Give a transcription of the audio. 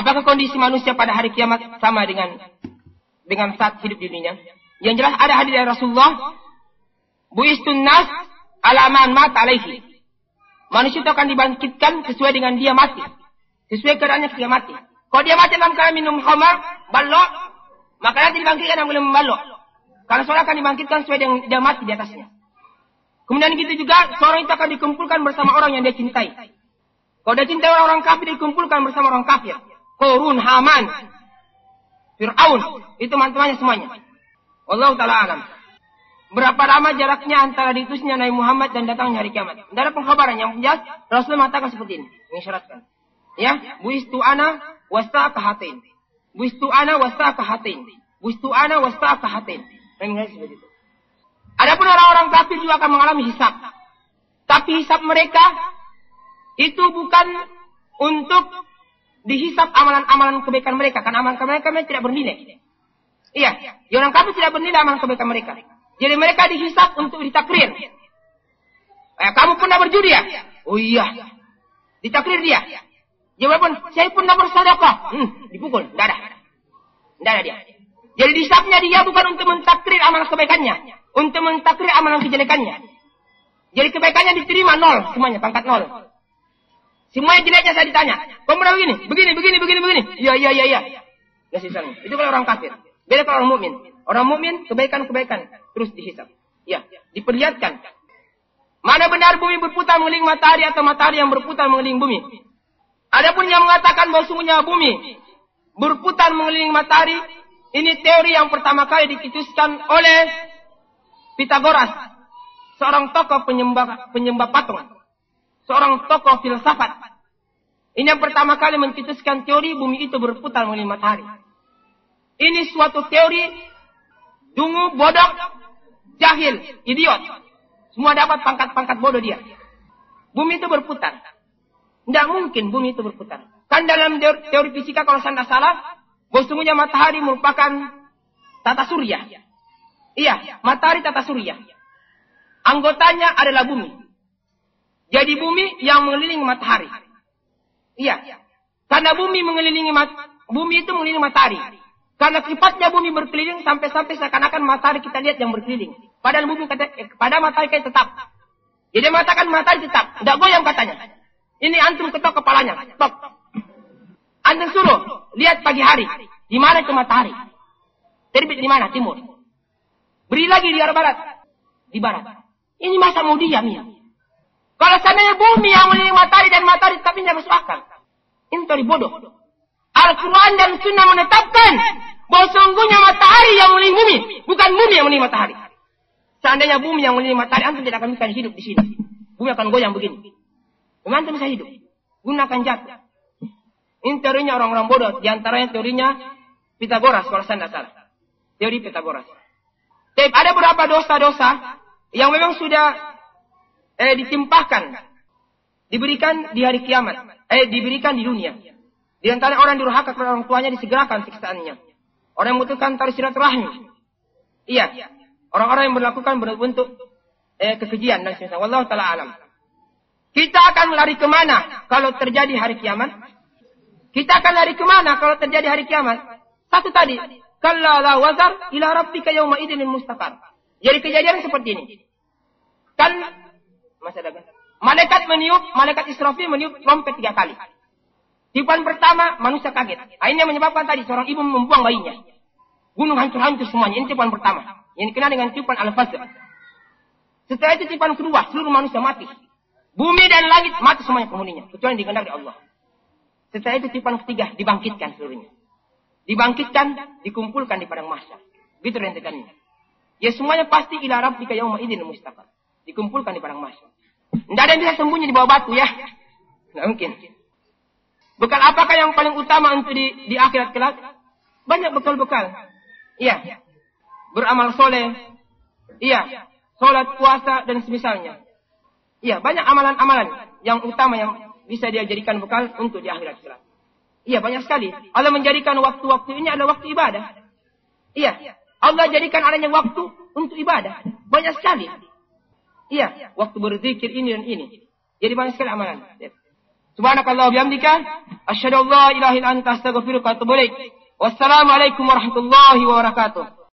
Apakah kondisi manusia pada hari kiamat sama dengan saat hidup di dunia? Yang jelas ada hadis dari Rasulullah, bu'istun nas ala man mata alaihi. Manusia itu akan dibangkitkan sesuai dengan dia mati. Sesuai keadaannya dia mati. Kalau dia mati dalam keadaan minum khamar, balok, maka nanti dibangkitkan yang boleh membalok. Karena seorang akan dibangkitkan sesuai dengan dia mati di atasnya. Kemudian gitu juga, seorang itu akan dikumpulkan bersama orang yang dia cintai. Kalau dia cintai orang kafir, dikumpulkan bersama orang kafir. Korun, Haman, Fir'aun, itu teman-temannya semuanya. Wallahu ta'ala alam. Berapa lama jaraknya antara diutusnya Nabi Muhammad dan datangnya hari kiamat? Tidak ada pengkhabaran yang jelas. Rasulullah mengatakan seperti ini. Mengisyaratkan. Ya, buistu ana wasta kahatin. Buistu ana wasta kahatin. Buistu ana wasta kahatin. Seperti itu. Adapun orang-orang kafir juga akan mengalami hisab. Tapi hisab mereka itu bukan untuk dihisab amalan-amalan kebaikan mereka. Karena amalan kebaikan mereka tidak bernilai. Iya, orang kafir tidak bernilai amalan kebaikan mereka. Jadi mereka dihisab untuk ditakrir. Kamu pernah berjudi ya? Oh iya. Ditakrir dia. Jawaban, saya pernah bersedekah. Dipukul. Tidak ada dia. Jadi dihisabnya dia bukan untuk mentakrir amalan kebaikannya. Untuk mentakrir amalan kejelekannya. Jadi kebaikannya diterima 0. Semuanya, pangkat 0. Semuanya jeleknya saya ditanya. Kamu pernah begini? Iya. Itu kalau orang kafir. Beda kalau orang mukmin. Orang mukmin kebaikan terus dihisab. Ya, diperlihatkan. Mana benar bumi berputar mengelilingi matahari atau matahari yang berputar mengelilingi bumi? Adapun yang mengatakan bahwa sungguhnya bumi berputar mengelilingi matahari, ini teori yang pertama kali dicetuskan oleh Pythagoras, seorang tokoh penyembah patung, seorang tokoh filsafat. Ini yang pertama kali mencetuskan teori bumi itu berputar mengelilingi matahari. Ini suatu teori dungu, bodoh, jahil, idiot. Semua dapat pangkat-pangkat bodoh dia. Bumi itu berputar. Tidak mungkin bumi itu berputar. Kan dalam teori fisika kalau saya tidak salah, bahwa sungguhnya matahari merupakan tata surya. Iya, matahari tata surya. Anggotanya adalah bumi. Jadi bumi yang mengelilingi matahari. Iya. Karena bumi itu mengelilingi matahari. Karena sifatnya bumi berkeliling sampai-sampai seakan-akan matahari kita lihat yang berkeliling. Padahal bumi pada matahari kita tetap. Jadi mengatakan matahari tetap. Tidak goyang katanya. Ini antum ketok kepalanya. Stop. Antum suruh lihat pagi hari. Di mana itu matahari? Terbit di mana? Timur. Beri lagi di arah barat. Di barat. Ini masa mau diam ya? Kalau seandainya bumi yang mengelilingi matahari dan matahari tapi tidak masuk akal. Ini teori bodoh. Al-Quran dan Sunnah menetapkan bahwa sungguhnya matahari yang mengelilingi bumi, bukan bumi yang mengelilingi matahari. Seandainya bumi yang mengelilingi matahari, antum tidak akan bisa hidup di sini. Bumi akan goyang begini. Bagaimana antum bisa hidup? Bumi akan jatuh. Ini teorinya orang-orang bodoh. Di antaranya teorinya Pythagoras, kalau saya tidak salah. Teori Pythagoras. Tapi ada beberapa dosa-dosa yang memang sudah ditimpahkan, diberikan di hari kiamat, diberikan di dunia. Di antara orang durhaka kepada orang tuanya disegerakan siksaannya. Orang yang memutuskan tali silaturahmi. Iya. Orang-orang yang melakukan bentuk kekejian dan sebagainya. Wallahu ta'ala alam. Kita akan lari kemana kalau terjadi hari kiamat? Kita akan lari kemana kalau terjadi hari kiamat? Satu tadi. Kalla la wazar ila rabbika yawma idinil mustaqar. Jadi kejadian seperti ini. Kan malaikat Israfil meniup trompet 3 kali. Tiupan pertama, manusia kaget. Akhirnya menyebabkan tadi seorang ibu membuang bayinya. Gunung hancur-hancur semuanya. Ini tiupan pertama. Yang dikenal dengan tiupan al-fajr. Setelah itu tiupan kedua, seluruh manusia mati. Bumi dan langit mati semuanya penghuninya. Kecuali dikehendaki Allah. Setelah itu tiupan ketiga, dibangkitkan seluruhnya. Dibangkitkan, dikumpulkan di padang mahsyar. Begitu rentetannya. Ya semuanya pasti ila rabbika yauma idin mustaqar. Dikumpulkan di padang mahsyar. Tidak ada yang bisa sembunyi di bawah batu ya. Tidak mungkin. Bekal apakah yang paling utama untuk di akhirat kelak? Banyak bekal-bekal. Iya. Beramal soleh. Iya. Sholat, puasa, dan semisalnya. Iya. Banyak amalan-amalan yang utama yang bisa dia jadikan bekal untuk di akhirat kelak. Iya. Banyak sekali. Allah menjadikan waktu-waktu ini adalah waktu ibadah. Iya. Allah jadikan adanya waktu untuk ibadah. Banyak sekali. Iya. Waktu berzikir ini dan ini. Jadi banyak sekali amalan. Subhanakallah wa bihamdika asyhadu an la ilaha illa anta astaghfiruka wa atubu ilaik. Wassalamualaikum warahmatullahi wabarakatuh.